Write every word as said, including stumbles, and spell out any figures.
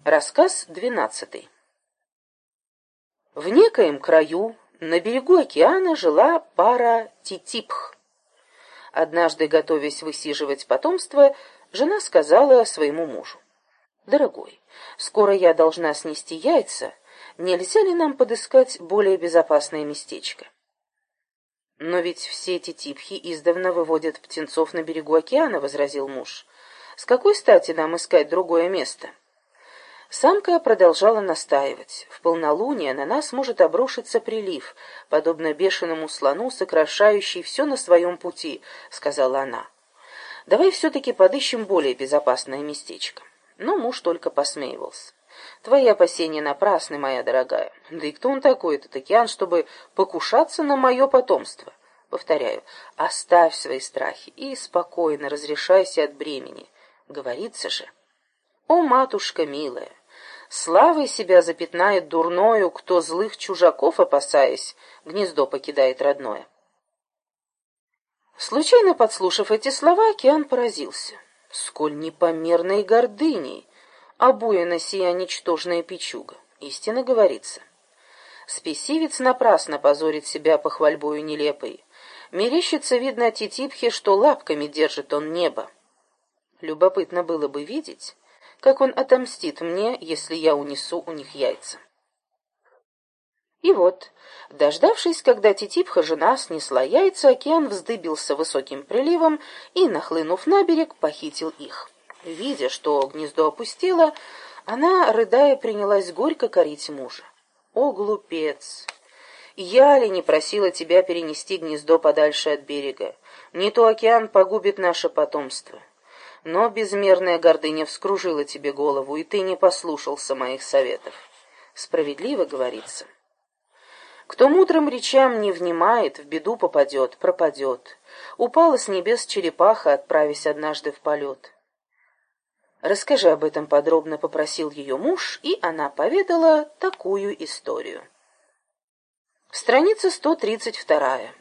Рассказ двенадцатый. В некоем краю на берегу океана жила пара титипх. Однажды, готовясь высиживать потомство, жена сказала своему мужу: «Дорогой, скоро я должна снести яйца, нельзя ли нам подыскать более безопасное местечко?» «Но ведь все титипхи издавна выводят птенцов на берегу океана», — возразил муж. «С какой стати нам искать другое место?» Самка продолжала настаивать. «В полнолуние на нас может обрушиться прилив, подобно бешеному слону, сокращающий все на своем пути», — сказала она. «Давай все-таки подыщем более безопасное местечко». Но муж только посмеивался. «Твои опасения напрасны, моя дорогая. Да и кто он такой, этот океан, чтобы покушаться на мое потомство? Повторяю, оставь свои страхи и спокойно разрешайся от бремени. Говорится же: о, матушка милая, славой себя запятнает дурною, кто злых чужаков, опасаясь, гнездо покидает родное». Случайно подслушав эти слова, океан поразился. Сколь непомерной гордыней обуяна сия ничтожная печуга. Истинно говорится: спесивец напрасно позорит себя похвальбою нелепой. Мерещится, видно, титипхе, что лапками держит он небо. Любопытно было бы видеть, как он отомстит мне, если я унесу у них яйца. И вот, дождавшись, когда титипха жена снесла яйца, океан вздыбился высоким приливом и, нахлынув на берег, похитил их. Видя, что гнездо опустело, она, рыдая, принялась горько корить мужа. «О, глупец! Я ли не просила тебя перенести гнездо подальше от берега? Не то океан погубит наше потомство. Но безмерная гордыня вскружила тебе голову, и ты не послушался моих советов. Справедливо говорится: кто мудрым речам не внимает, в беду попадет, пропадет. Упала с небес черепаха, отправясь однажды в полет». «Расскажи об этом подробно», — попросил ее муж, и она поведала такую историю. Страница сто тридцать вторая.